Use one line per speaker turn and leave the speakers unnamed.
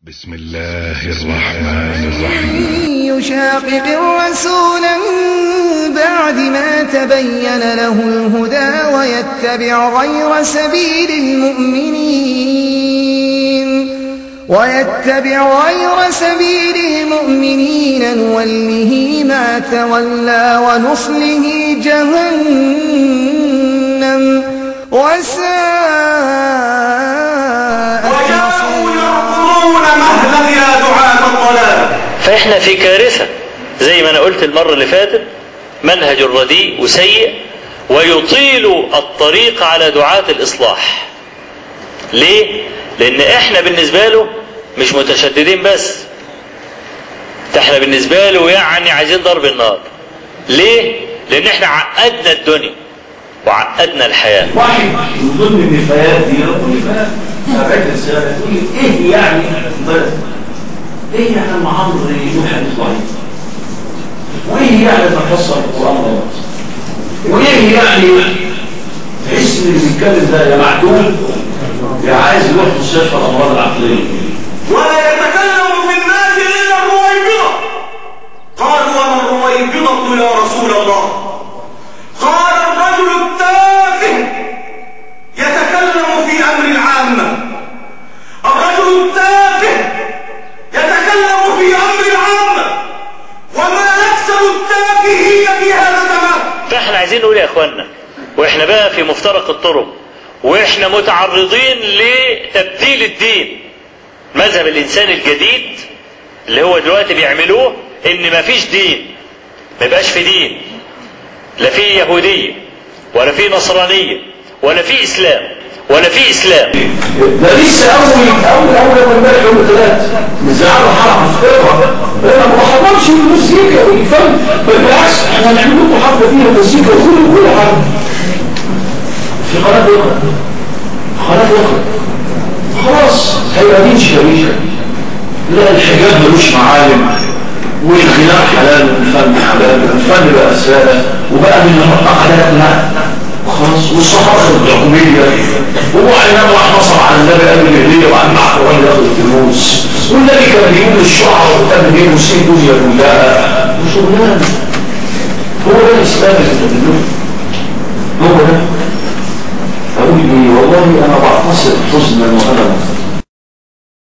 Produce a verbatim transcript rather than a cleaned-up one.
بسم الله الرحمن الرحيم.
يشاقق الرسول من بعد ما تبين له الهدى ويتبع غير سبيل المؤمنين ويتبع غير سبيل المؤمنين نوله ما تولى ونصله جهنم وساءت
مهلا يا دعاة الضلال.
فإحنا في كارثة زي ما أنا قلت المرة اللي فاتت، منهج رديء وسيء ويطيل الطريق على دعاة الإصلاح. ليه؟ لأن إحنا بالنسبة له مش متشددين بس، ده إحنا بالنسبة له يعني عايزين ضرب النار. ليه؟ لأن إحنا عقدنا الدنيا وعقدنا الحياة.
واحد من ضمن النفايات دي ربنا نفايات أبعد السيارة تقول لي إيه يعني ضرب؟ إيه يعني المعامل يروح الإصلاحي؟ وإيه يعني تفسر القرآن غلط؟ وإيه يعني تحس إن اللي بيتكلم ده يا معدول يا عايز يروح مستشفى الأمراض العقلية؟ ولا يتكلم في الناس إلا الرويبضة. قالوا وما الرويبضة يا رسول الله؟ قال الرجل التافه يتكلم في أمر العامة. الرجل التافه يتكلم في أمر العامة وما يكسب التافهين في هذا الزمان.
فاحنا عايزين نقول يا اخوانا، واحنا بقى في مفترق الطرق واحنا متعرضين لتبديل الدين. مذهب الانسان الجديد اللي هو دلوقتي بيعملوه ان مفيش دين، ما يبقاش في دين، لا في يهودية ولا في نصرانية ولا في اسلام ولا في اسلام.
ده لسه اول اول اول اول امبارح يوم الثلاث نزعلوا حركه مفترضه. انا ما بحضرش الموسيقى والفن، بالعكس احنا هنعمل لكم حفله فيها موسيقى وكل كل حاجه في قناه اخرى قناه اخرى خلاص هيبقى دين شريعه. لا الحجاب ملوش معالم والغناء حلال والفن حلال، الفن بقى ساده وبقى من المعتقدات خلاص. والصحافه الحكوميه وبعدين راح نصب على النبي قبل الهديه وعن مع القران ياخد الفلوس، والنبي كان بيقول للشعراء وكان بيقول سيد الدنيا كلها وشغلانه. هو ده الاسلام اللي بتدلوه، هو ده. اقول ايه والله انا بعتصر حزنا وانا